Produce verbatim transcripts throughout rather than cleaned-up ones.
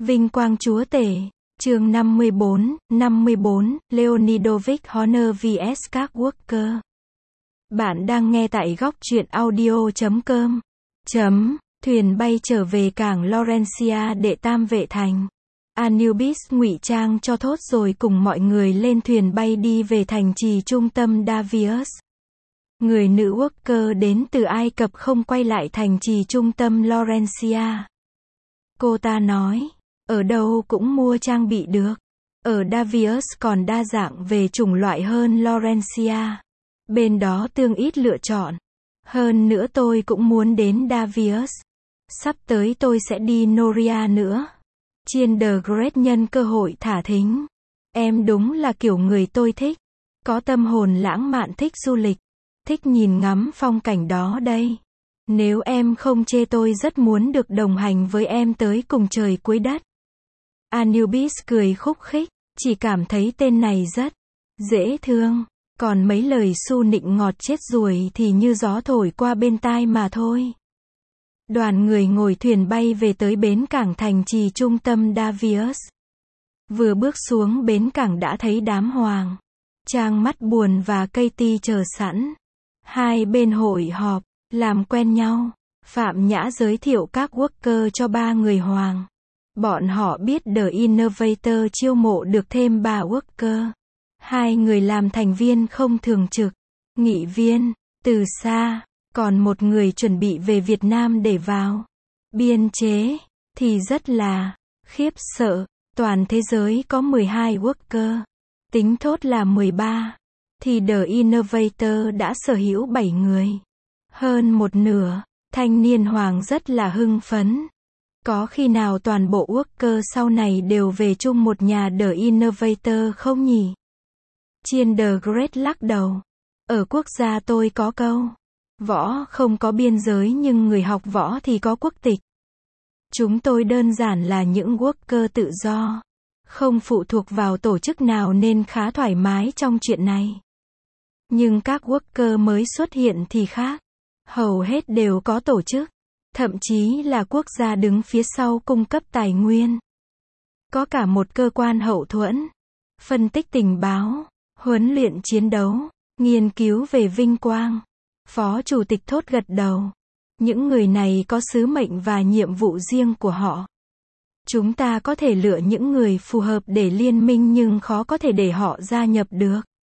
Vinh quang chúa tể. Chương năm mươi bốn, năm mươi bốn, Leonidovich Honor vs các worker. Bạn đang nghe tại góc truyện audio chấm com. Chấm, thuyền bay trở về cảng Laurentia để tam vệ thành. Anubis ngụy trang cho thốt rồi cùng mọi người lên thuyền bay đi về thành trì trung tâm Davius. Người nữ worker đến từ Ai Cập không quay lại thành trì trung tâm Laurentia. Cô ta nói, ở đâu cũng mua trang bị được. Ở Davius còn đa dạng về chủng loại hơn Laurentia. Bên đó tương ít lựa chọn. Hơn nữa tôi cũng muốn đến Davius. Sắp tới tôi sẽ đi Noria nữa. Chiên the Great nhân cơ hội thả thính. Em đúng là kiểu người tôi thích. Có tâm hồn lãng mạn, thích du lịch. Thích nhìn ngắm phong cảnh đó đây. Nếu em không chê tôi rất muốn được đồng hành với em tới cùng trời cuối đất. Anubis cười khúc khích, chỉ cảm thấy tên này rất dễ thương. Còn mấy lời su nịnh ngọt chết ruồi thì như gió thổi qua bên tai mà thôi. Đoàn người ngồi thuyền bay về tới bến cảng thành trì trung tâm Davius. Vừa bước xuống bến cảng đã thấy đám hoàng, Trang mắt buồn và Katie chờ sẵn. Hai bên hội họp, làm quen nhau. Phạm Nhã giới thiệu các worker cho ba người hoàng. Bọn họ biết The Innovator chiêu mộ được thêm ba worker. Hai người làm thành viên không thường trực, nghị viên, từ xa. Còn một người chuẩn bị về Việt Nam để vào biên chế, thì rất là khiếp sợ. Toàn thế giới có mười hai worker, tính thốt là mười ba, thì The Innovator đã sở hữu bảy người. Hơn một nửa, thanh niên hoàng rất là hưng phấn. Có khi nào toàn bộ worker sau này đều về chung một nhà The Innovator không nhỉ? Chiên the Great lắc đầu. Ở quốc gia tôi có câu, võ không có biên giới nhưng người học võ thì có quốc tịch. Chúng tôi đơn giản là những worker tự do, không phụ thuộc vào tổ chức nào nên khá thoải mái trong chuyện này. Nhưng các worker mới xuất hiện thì khác. Hầu hết đều có tổ chức, thậm chí là quốc gia đứng phía sau cung cấp tài nguyên. Có cả một cơ quan hậu thuẫn, phân tích tình báo, huấn luyện chiến đấu, nghiên cứu về vinh quang. Phó chủ tịch thốt gật đầu. Những người này có sứ mệnh và nhiệm vụ riêng của họ. Chúng ta có thể lựa những người phù hợp để liên minh nhưng khó có thể để họ gia nhập được.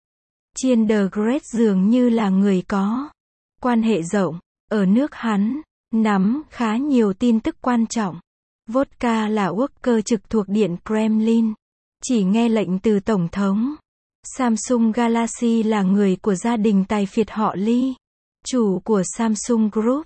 Chiên the Great dường như là người có quan hệ rộng. Ở nước hắn, nắm khá nhiều tin tức quan trọng. Vodka là worker trực thuộc Điện Kremlin. Chỉ nghe lệnh từ Tổng thống. Samsung Galaxy là người của gia đình tài phiệt họ Lee. Chủ của Samsung Group,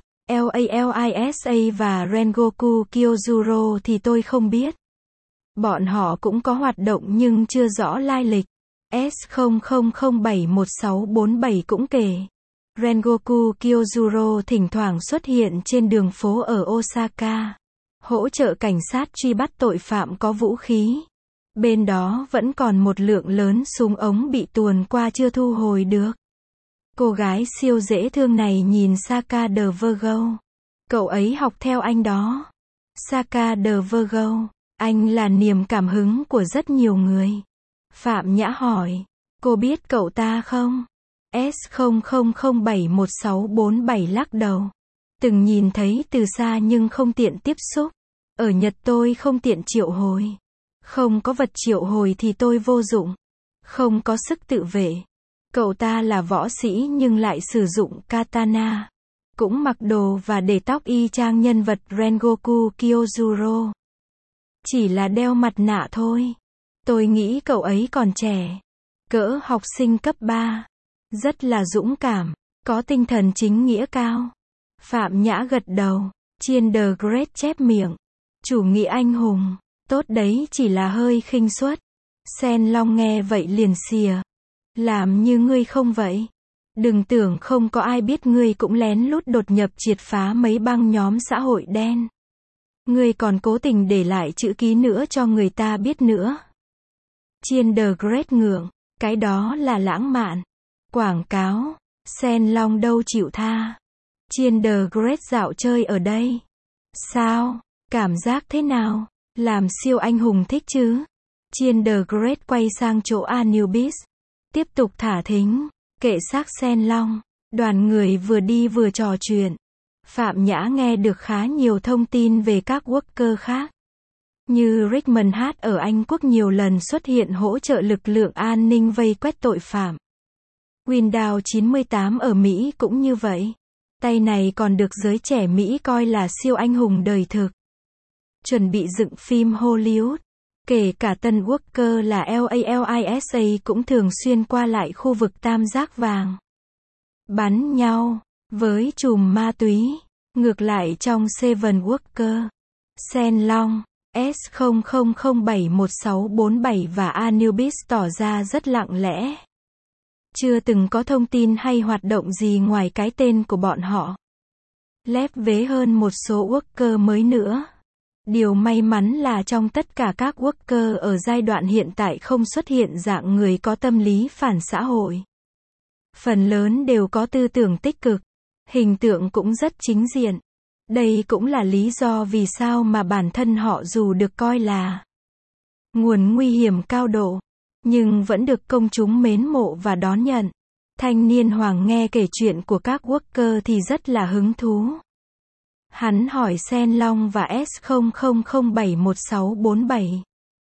LALISA và Rengoku Kyojuro thì tôi không biết. Bọn họ cũng có hoạt động nhưng chưa rõ lai lịch. S không không không bảy một sáu bốn bảy cũng kể. Rengoku Kyojuro thỉnh thoảng xuất hiện trên đường phố ở Osaka, hỗ trợ cảnh sát truy bắt tội phạm có vũ khí. Bên đó vẫn còn một lượng lớn súng ống bị tuồn qua chưa thu hồi được. Cô gái siêu dễ thương này nhìn Saka the Virgo. Cậu ấy học theo anh đó. Saka the Virgo, anh là niềm cảm hứng của rất nhiều người. Phạm Nhã hỏi, cô biết cậu ta không? S không không không bảy một sáu bốn bảy lắc đầu. Từng nhìn thấy từ xa nhưng không tiện tiếp xúc. Ở Nhật tôi không tiện triệu hồi. Không có vật triệu hồi thì tôi vô dụng. Không có sức tự vệ. Cậu ta là võ sĩ nhưng lại sử dụng katana. Cũng mặc đồ và để tóc y chang nhân vật Rengoku Kyojuro. Chỉ là đeo mặt nạ thôi. Tôi nghĩ cậu ấy còn trẻ. Cỡ học sinh cấp ba. Rất là dũng cảm. Có tinh thần chính nghĩa cao. Phạm Nhã gật đầu. Chiên the Great chép miệng. Chủ nghĩa anh hùng. Tốt đấy, chỉ là hơi khinh suất. Sen Long nghe vậy liền xìa. Làm như ngươi không vậy. Đừng tưởng không có ai biết ngươi cũng lén lút đột nhập triệt phá mấy băng nhóm xã hội đen. Ngươi còn cố tình để lại chữ ký nữa cho người ta biết nữa. Chiên the Great ngượng. Cái đó là lãng mạn. Quảng cáo. Sen Long đâu chịu tha. Chiên the Great dạo chơi ở đây. Sao? Cảm giác thế nào? Làm siêu anh hùng thích chứ? Chiên The Great quay sang chỗ Anubis. Tiếp tục thả thính. Kệ xác Sen Long. Đoàn người vừa đi vừa trò chuyện. Phạm Nhã nghe được khá nhiều thông tin về các worker khác. Như Richmond H ở Anh Quốc nhiều lần xuất hiện hỗ trợ lực lượng an ninh vây quét tội phạm. Windows chín mươi tám ở Mỹ cũng như vậy. Tay này còn được giới trẻ Mỹ coi là siêu anh hùng đời thực. Chuẩn bị dựng phim Hollywood. Kể cả tân worker là LALISA cũng thường xuyên qua lại khu vực tam giác vàng. Bắn nhau với chùm ma túy. Ngược lại trong Seven Worker, Sen Long, S không không không bảy một sáu bốn bảy và Anubis tỏ ra rất lặng lẽ. Chưa từng có thông tin hay hoạt động gì ngoài cái tên của bọn họ. Lép vế hơn một số worker mới nữa. Điều may mắn là trong tất cả các worker ở giai đoạn hiện tại không xuất hiện dạng người có tâm lý phản xã hội. Phần lớn đều có tư tưởng tích cực. Hình tượng cũng rất chính diện. Đây cũng là lý do vì sao mà bản thân họ dù được coi là nguồn nguy hiểm cao độ, nhưng vẫn được công chúng mến mộ và đón nhận. Thanh niên Hoàng nghe kể chuyện của các worker thì rất là hứng thú. Hắn hỏi Sen Long và S không không không bảy một sáu bốn bảy.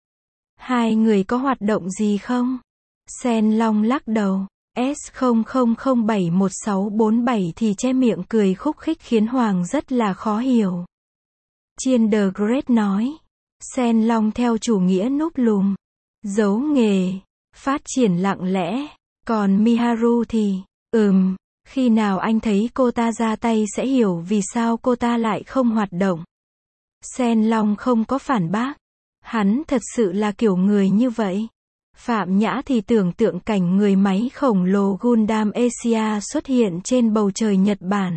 Hai người có hoạt động gì không? Sen Long lắc đầu. S không không không bảy một sáu bốn bảy thì che miệng cười khúc khích khiến Hoàng rất là khó hiểu. Chiên The Great nói. Sen Long theo chủ nghĩa núp lùm. Giấu nghề. Phát triển lặng lẽ. Còn Miharu thì, ừm, khi nào anh thấy cô ta ra tay sẽ hiểu vì sao cô ta lại không hoạt động. Sen Long không có phản bác. Hắn thật sự là kiểu người như vậy. Phạm Nhã thì tưởng tượng cảnh người máy khổng lồ Gundam Asia xuất hiện trên bầu trời Nhật Bản.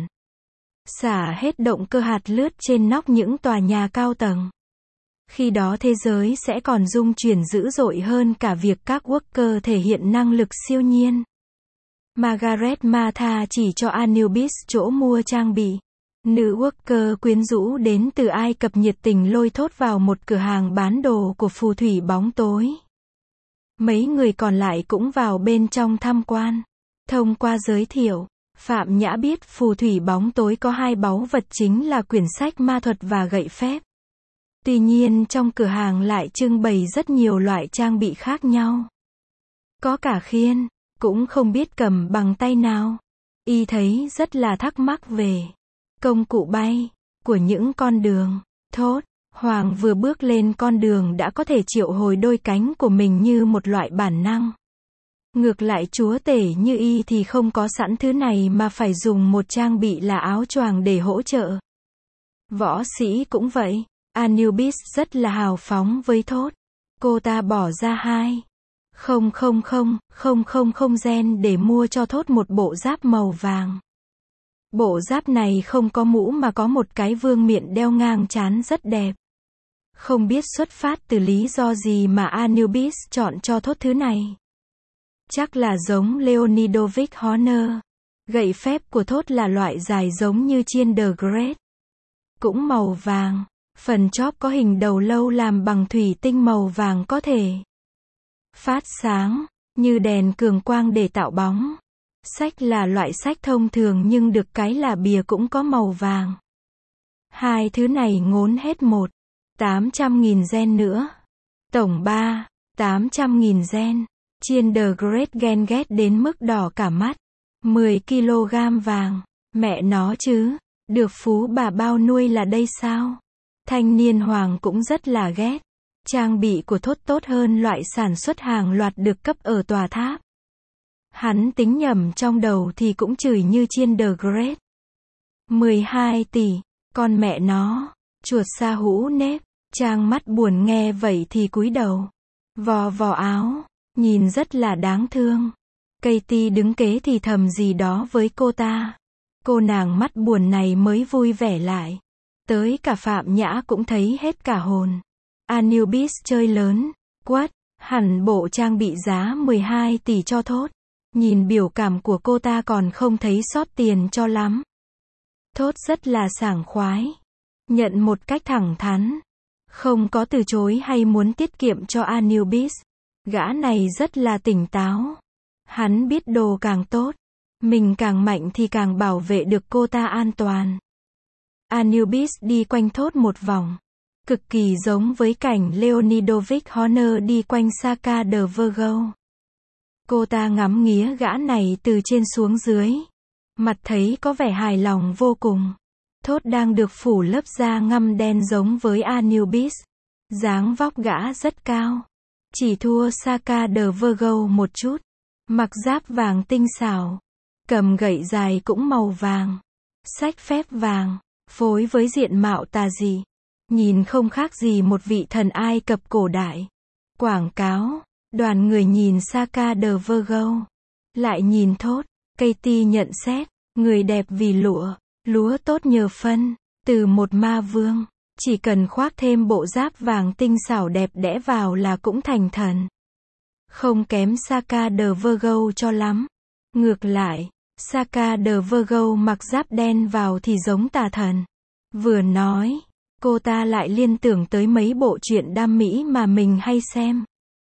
Xả hết động cơ hạt lướt trên nóc những tòa nhà cao tầng. Khi đó thế giới sẽ còn rung chuyển dữ dội hơn cả việc các worker thể hiện năng lực siêu nhiên. Margaret Martha chỉ cho Anubis chỗ mua trang bị. Nữ worker quyến rũ đến từ Ai Cập nhiệt tình lôi thốt vào một cửa hàng bán đồ của phù thủy bóng tối. Mấy người còn lại cũng vào bên trong tham quan. Thông qua giới thiệu, Phạm Nhã biết phù thủy bóng tối có hai báu vật chính là quyển sách ma thuật và gậy phép. Tuy nhiên trong cửa hàng lại trưng bày rất nhiều loại trang bị khác nhau. Có cả khiên, cũng không biết cầm bằng tay nào. Y thấy rất là thắc mắc về công cụ bay của những con đường. Thốt, Hoàng vừa bước lên con đường đã có thể triệu hồi đôi cánh của mình như một loại bản năng. Ngược lại chúa tể như Y thì không có sẵn thứ này mà phải dùng một trang bị là áo choàng để hỗ trợ. Võ sĩ cũng vậy. Anubis rất là hào phóng với Thốt. Cô ta bỏ ra hai không không không không không không gen để mua cho Thốt một bộ giáp màu vàng. Bộ giáp này không có mũ mà có một cái vương miện đeo ngang trán rất đẹp. Không biết xuất phát từ lý do gì mà Anubis chọn cho Thốt thứ này. Chắc là giống Leonidovich Honor. Gậy phép của Thốt là loại dài giống như chiên The Great. Cũng màu vàng. Phần chóp có hình đầu lâu làm bằng thủy tinh màu vàng có thể phát sáng, như đèn cường quang để tạo bóng. Sách là loại sách thông thường nhưng được cái là bìa cũng có màu vàng. Hai thứ này ngốn hết một tám trăm nghìn gen nữa. Tổng ba tám trăm nghìn gen. Chiên The Great ghen ghét đến mức đỏ cả mắt. mười ki lô gam vàng. Mẹ nó chứ. Được phú bà bao nuôi là đây sao? Thanh niên Hoàng cũng rất là ghét. Trang bị của Thốt tốt hơn loại sản xuất hàng loạt được cấp ở tòa tháp. Hắn tính nhầm trong đầu thì cũng chửi như chiên The Great. mười hai tỷ, con mẹ nó, chuột sa hũ nếp. Trang mắt buồn nghe vậy thì cúi đầu. Vò vò áo, nhìn rất là đáng thương. Katie đứng kế thì thầm gì đó với cô ta. Cô nàng mắt buồn này mới vui vẻ lại. Tới cả Phạm Nhã cũng thấy hết cả hồn. Anubis chơi lớn, quát, hẳn bộ trang bị giá mười hai tỷ cho Thốt. Nhìn biểu cảm của cô ta còn không thấy sót tiền cho lắm. Thốt rất là sảng khoái. Nhận một cách thẳng thắn. Không có từ chối hay muốn tiết kiệm cho Anubis. Gã này rất là tỉnh táo. Hắn biết đồ càng tốt, mình càng mạnh thì càng bảo vệ được cô ta an toàn. Anubis đi quanh thốt một vòng. Cực kỳ giống với cảnh Leonidovich Horner đi quanh Saka de Virgo. Cô ta ngắm nghía gã này từ trên xuống dưới. Mặt thấy có vẻ hài lòng vô cùng. Thốt đang được phủ lớp da ngăm đen giống với Anubis. Dáng vóc gã rất cao. Chỉ thua Saka de Virgo một chút. Mặc giáp vàng tinh xảo. Cầm gậy dài cũng màu vàng. Xách phép vàng. Phối với diện mạo tà dị. Nhìn không khác gì một vị thần Ai Cập cổ đại. Quảng cáo. Đoàn người nhìn Saka de Virgo. Lại nhìn Thốt. Katie nhận xét. Người đẹp vì lụa. Lúa tốt nhờ phân. Từ một ma vương. Chỉ cần khoác thêm bộ giáp vàng tinh xảo đẹp đẽ vào là cũng thành thần. Không kém Saka de Virgo cho lắm. Ngược lại, Saka de Virgo mặc giáp đen vào thì giống tà thần. Vừa nói, cô ta lại liên tưởng tới mấy bộ truyện đam mỹ mà mình hay xem.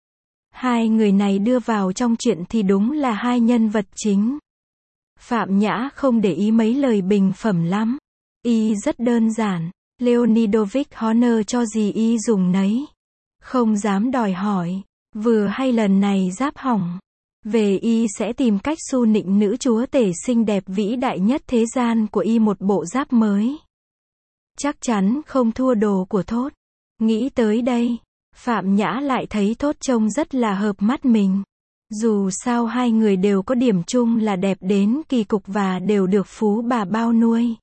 Hai người này đưa vào trong truyện thì đúng là hai nhân vật chính. Phạm Nhã không để ý mấy lời bình phẩm lắm. Y rất đơn giản. Leonidovich Horner cho gì y dùng nấy. Không dám đòi hỏi. Vừa hay lần này giáp hỏng. Về y sẽ tìm cách xu nịnh nữ chúa tể xinh đẹp vĩ đại nhất thế gian của y một bộ giáp mới. Chắc chắn không thua đồ của Thốt. Nghĩ tới đây, Phạm Nhã lại thấy Thốt trông rất là hợp mắt mình. Dù sao hai người đều có điểm chung là đẹp đến kỳ cục và đều được phú bà bao nuôi.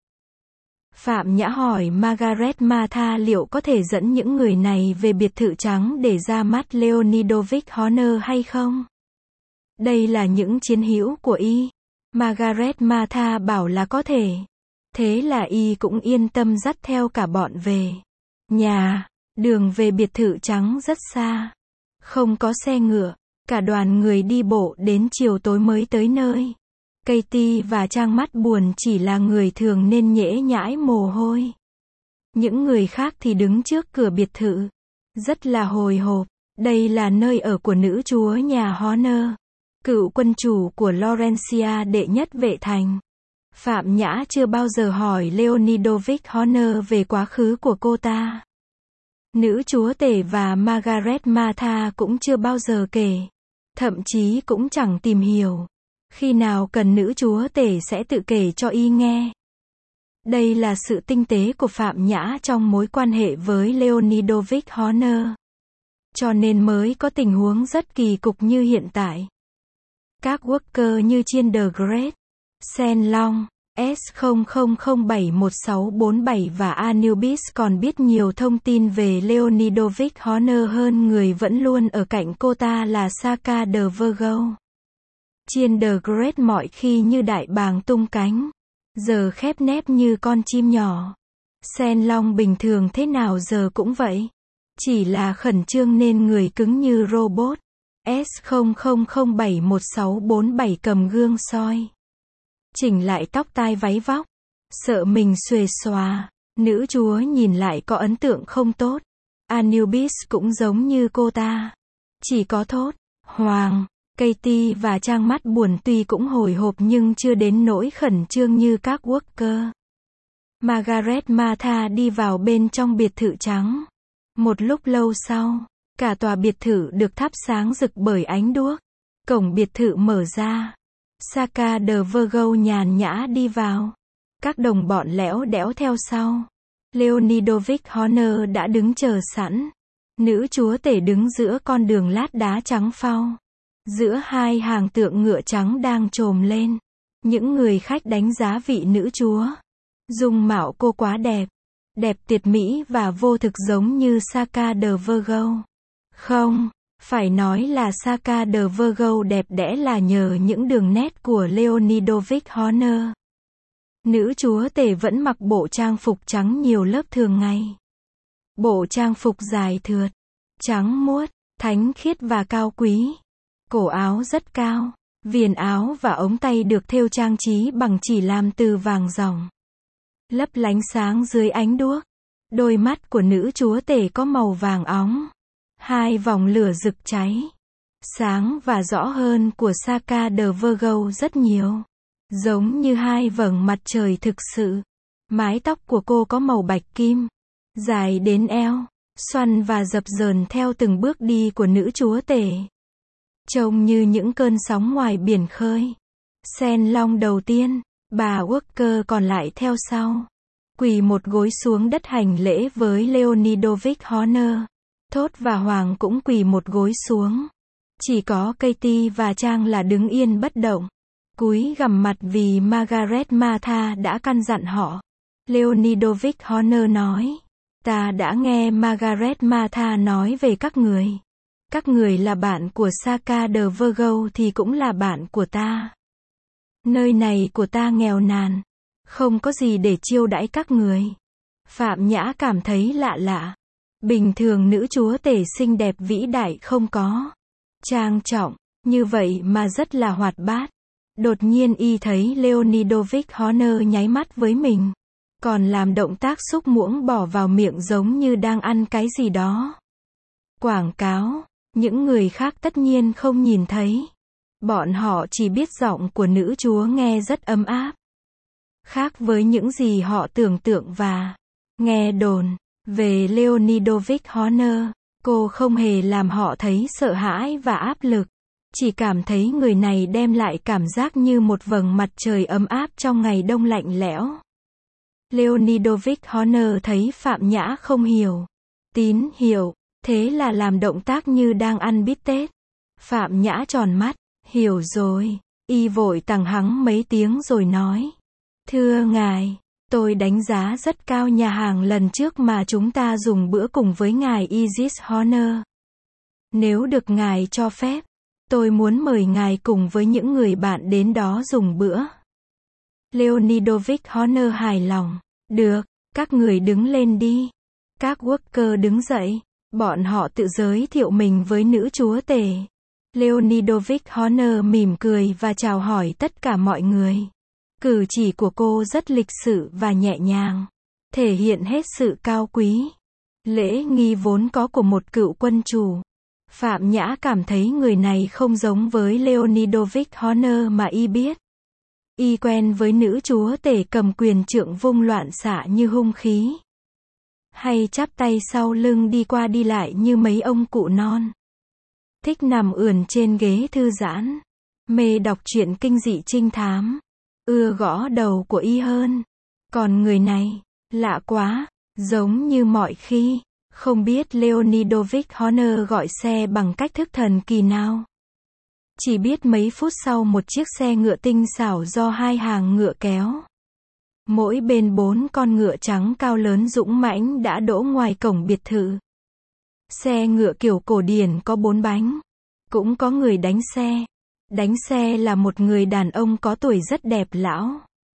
Phạm Nhã hỏi Margaret Martha liệu có thể dẫn những người này về biệt thự trắng để ra mắt Leonidovich Horner hay không? Đây là những chiến hữu của y. Margaret Martha bảo là có thể. Thế là y cũng yên tâm dắt theo cả bọn về. Nhà, đường về biệt thự trắng rất xa. Không có xe ngựa. Cả đoàn người đi bộ đến chiều tối mới tới nơi. Katie và Trang mắt buồn chỉ là người thường nên nhễ nhãi mồ hôi. Những người khác thì đứng trước cửa biệt thự. Rất là hồi hộp. Đây là nơi ở của nữ chúa nhà Horner. Cựu quân chủ của Laurentia đệ nhất vệ thành. Phạm Nhã chưa bao giờ hỏi Leonidovich Horner về quá khứ của cô ta. Nữ chúa tể và Margaret Martha cũng chưa bao giờ kể. Thậm chí cũng chẳng tìm hiểu. Khi nào cần nữ chúa tể sẽ tự kể cho y nghe. Đây là sự tinh tế của Phạm Nhã trong mối quan hệ với Leonidovich Horner. Cho nên mới có tình huống rất kỳ cục như hiện tại. Các worker như Chiên the Great, Sen Long, S không không không bảy một sáu bốn bảy và Anubis còn biết nhiều thông tin về Leonidovich Horner hơn người vẫn luôn ở cạnh cô ta là Saka de Virgo. Chiên the Great mọi khi như đại bàng tung cánh, giờ khép nép như con chim nhỏ. Sen Long bình thường thế nào giờ cũng vậy. Chỉ là khẩn trương nên người cứng như robot. S không không không bảy một sáu bốn bảy cầm gương soi. Chỉnh lại tóc tai váy vóc. Sợ mình xuề xòa. Nữ chúa nhìn lại có ấn tượng không tốt. Anubis cũng giống như cô ta. Chỉ có Thốt, Hoàng, Katie và Trang mắt buồn tuy cũng hồi hộp nhưng chưa đến nỗi khẩn trương như các worker. Margaret Martha đi vào bên trong biệt thự trắng. Một lúc lâu sau, cả tòa biệt thự được thắp sáng rực bởi ánh đuốc. Cổng biệt thự mở ra. Saka de Virgo nhàn nhã đi vào. Các đồng bọn lẽo đẽo theo sau. Leonidovich Horner đã đứng chờ sẵn. Nữ chúa tể đứng giữa con đường lát đá trắng phau. Giữa hai hàng tượng ngựa trắng đang trồm lên. Những người khách đánh giá vị nữ chúa. Dung mạo cô quá đẹp. Đẹp tuyệt mỹ và vô thực giống như Saka de Virgo. Không, phải nói là Saka de Virgo đẹp đẽ là nhờ những đường nét của Leonidovich Horner. Nữ chúa tể vẫn mặc bộ trang phục trắng nhiều lớp thường ngày. Bộ trang phục dài thượt, trắng muốt, thánh khiết và cao quý. Cổ áo rất cao, viền áo và ống tay được thêu trang trí bằng chỉ làm từ vàng ròng. Lấp lánh sáng dưới ánh đuốc. Đôi mắt của nữ chúa tể có màu vàng óng. Hai vòng lửa rực cháy. Sáng và rõ hơn của Saka de Virgo rất nhiều. Giống như hai vầng mặt trời thực sự. Mái tóc của cô có màu bạch kim. Dài đến eo. Xoăn và dập dờn theo từng bước đi của nữ chúa tể. Trông như những cơn sóng ngoài biển khơi. Sen long đầu tiên. Bà Walker còn lại theo sau. Quỳ một gối xuống đất hành lễ với Leonidovic Horner. Thốt và Hoàng cũng quỳ một gối xuống. Chỉ có Katie và Trang là đứng yên bất động. Cúi gằm mặt vì Margaret Martha đã căn dặn họ. Leonidovic Horner nói. Ta đã nghe Margaret Martha nói về các người. Các người là bạn của Saka de Virgo thì cũng là bạn của ta. Nơi này của ta nghèo nàn. Không có gì để chiêu đãi các người. Phạm Nhã cảm thấy lạ lạ. Bình thường nữ chúa tể xinh đẹp vĩ đại không có. Trang trọng, như vậy mà rất là hoạt bát. Đột nhiên y thấy Leonidovic Horner nháy mắt với mình. Còn làm động tác xúc muỗng bỏ vào miệng giống như đang ăn cái gì đó. Quảng cáo, những người khác tất nhiên không nhìn thấy. Bọn họ chỉ biết giọng của nữ chúa nghe rất ấm áp. Khác với những gì họ tưởng tượng và nghe đồn về Leonidovic Horner, cô không hề làm họ thấy sợ hãi và áp lực. Chỉ cảm thấy người này đem lại cảm giác như một vầng mặt trời ấm áp trong ngày đông lạnh lẽo. Leonidovic Horner thấy Phạm Nhã không hiểu. Tín hiệu, thế là làm động tác như đang ăn bít tết. Phạm Nhã tròn mắt, hiểu rồi. Y vội tằng hắng mấy tiếng rồi nói. Thưa ngài, tôi đánh giá rất cao nhà hàng lần trước mà chúng ta dùng bữa cùng với ngài Isis Horner. Nếu được ngài cho phép, tôi muốn mời ngài cùng với những người bạn đến đó dùng bữa. Leonidovic Horner hài lòng. Được, các người đứng lên đi. Các worker đứng dậy. Bọn họ tự giới thiệu mình với nữ chúa tể. Leonidovic Horner mỉm cười và chào hỏi tất cả mọi người. Cử chỉ của cô rất lịch sự và nhẹ nhàng. Thể hiện hết sự cao quý. Lễ nghi vốn có của một cựu quân chủ. Phạm Nhã cảm thấy người này không giống với Leonidovic Horner mà y biết. Y quen với nữ chúa tể cầm quyền trượng vung loạn xạ như hung khí. Hay chắp tay sau lưng đi qua đi lại như mấy ông cụ non. Thích nằm ườn trên ghế thư giãn. Mê đọc truyện kinh dị trinh thám. Ưa gõ đầu của y hơn. Còn người này, lạ quá, giống như mọi khi. Không biết Leonidovic Horner gọi xe bằng cách thức thần kỳ nào. Chỉ biết mấy phút sau một chiếc xe ngựa tinh xảo do hai hàng ngựa kéo. Mỗi bên bốn con ngựa trắng cao lớn dũng mãnh đã đỗ ngoài cổng biệt thự. Xe ngựa kiểu cổ điển có bốn bánh. Cũng có người đánh xe. Đánh xe là một người đàn ông có tuổi rất đẹp lão.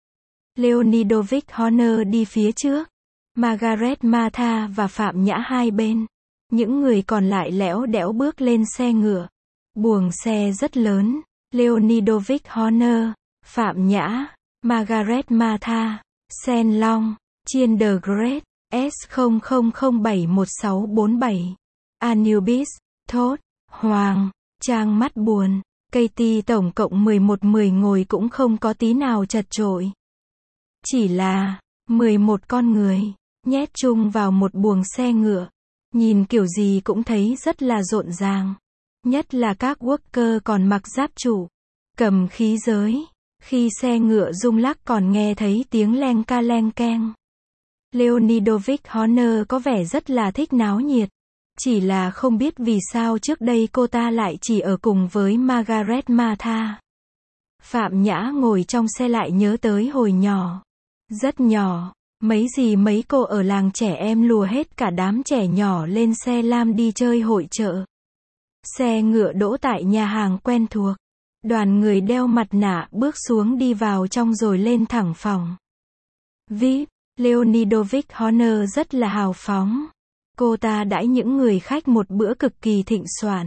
Leonidovic Horner đi phía trước. Margaret Martha và Phạm Nhã hai bên. Những người còn lại lẽo đẽo bước lên xe ngựa. Buồng xe rất lớn. Leonidovic Horner, Phạm Nhã, Margaret Martha, Sen Long, Chiên the Great, S không không không bảy một sáu bốn bảy, Anubis, Thốt, Hoàng, Trang mắt buồn, Katie tổng cộng mười một mười ngồi cũng không có tí nào chật chội. Chỉ là mười một con người, nhét chung vào một buồng xe ngựa. Nhìn kiểu gì cũng thấy rất là rộn ràng. Nhất là các worker còn mặc giáp trụ, cầm khí giới. Khi xe ngựa rung lắc còn nghe thấy tiếng leng ca leng keng. Leonidovic Horner có vẻ rất là thích náo nhiệt. Chỉ là không biết vì sao trước đây cô ta lại chỉ ở cùng với Margaret Martha. Phạm Nhã ngồi trong xe lại nhớ tới hồi nhỏ. Rất nhỏ, mấy gì mấy cô ở làng trẻ em lùa hết cả đám trẻ nhỏ lên xe lam đi chơi hội chợ. Xe ngựa đỗ tại nhà hàng quen thuộc. Đoàn người đeo mặt nạ bước xuống đi vào trong rồi lên thẳng phòng vi ai pi. Leonidovic Horner rất là hào phóng. Cô ta đãi những người khách một bữa cực kỳ thịnh soạn.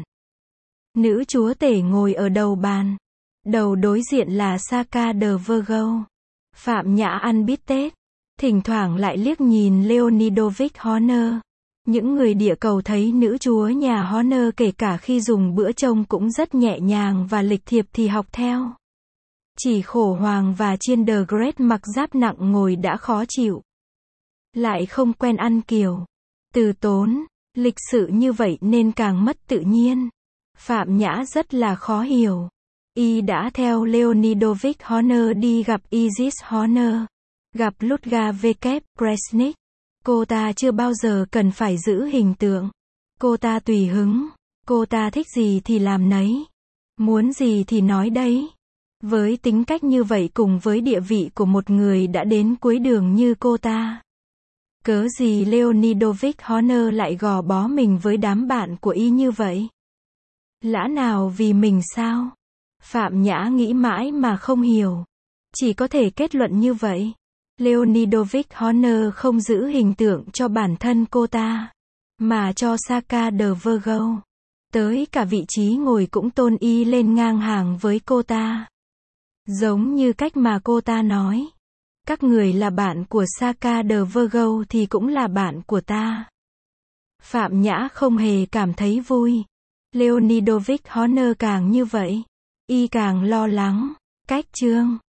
Nữ chúa tể ngồi ở đầu bàn. Đầu đối diện là Saka de Virgo. Phạm Nhã ăn bít tết. Thỉnh thoảng lại liếc nhìn Leonidovich Horner. Những người địa cầu thấy nữ chúa nhà Horner kể cả khi dùng bữa trông cũng rất nhẹ nhàng và lịch thiệp thì học theo. Chỉ khổ Hoàng và Chiên The Great mặc giáp nặng ngồi đã khó chịu. Lại không quen ăn kiểu từ tốn, lịch sự như vậy nên càng mất tự nhiên. Phạm Nhã rất là khó hiểu. Y đã theo Leonidovich Horner đi gặp Isis Horner, gặp Ludga W. Kresnik. Cô ta chưa bao giờ cần phải giữ hình tượng. Cô ta tùy hứng. Cô ta thích gì thì làm nấy. Muốn gì thì nói đấy. Với tính cách như vậy cùng với địa vị của một người đã đến cuối đường như cô ta, cớ gì Leonidovich Horner lại gò bó mình với đám bạn của y như vậy? Lẽ nào vì mình sao? Phạm Nhã nghĩ mãi mà không hiểu. Chỉ có thể kết luận như vậy. Leonidovich Horner không giữ hình tượng cho bản thân cô ta, mà cho Saka the Virgo. Tới cả vị trí ngồi cũng tôn y lên ngang hàng với cô ta. Giống như cách mà cô ta nói. Các người là bạn của Saka the Virgo thì cũng là bạn của ta. Phạm Nhã không hề cảm thấy vui. Leonidovich Horner càng như vậy, y càng lo lắng. Cách chương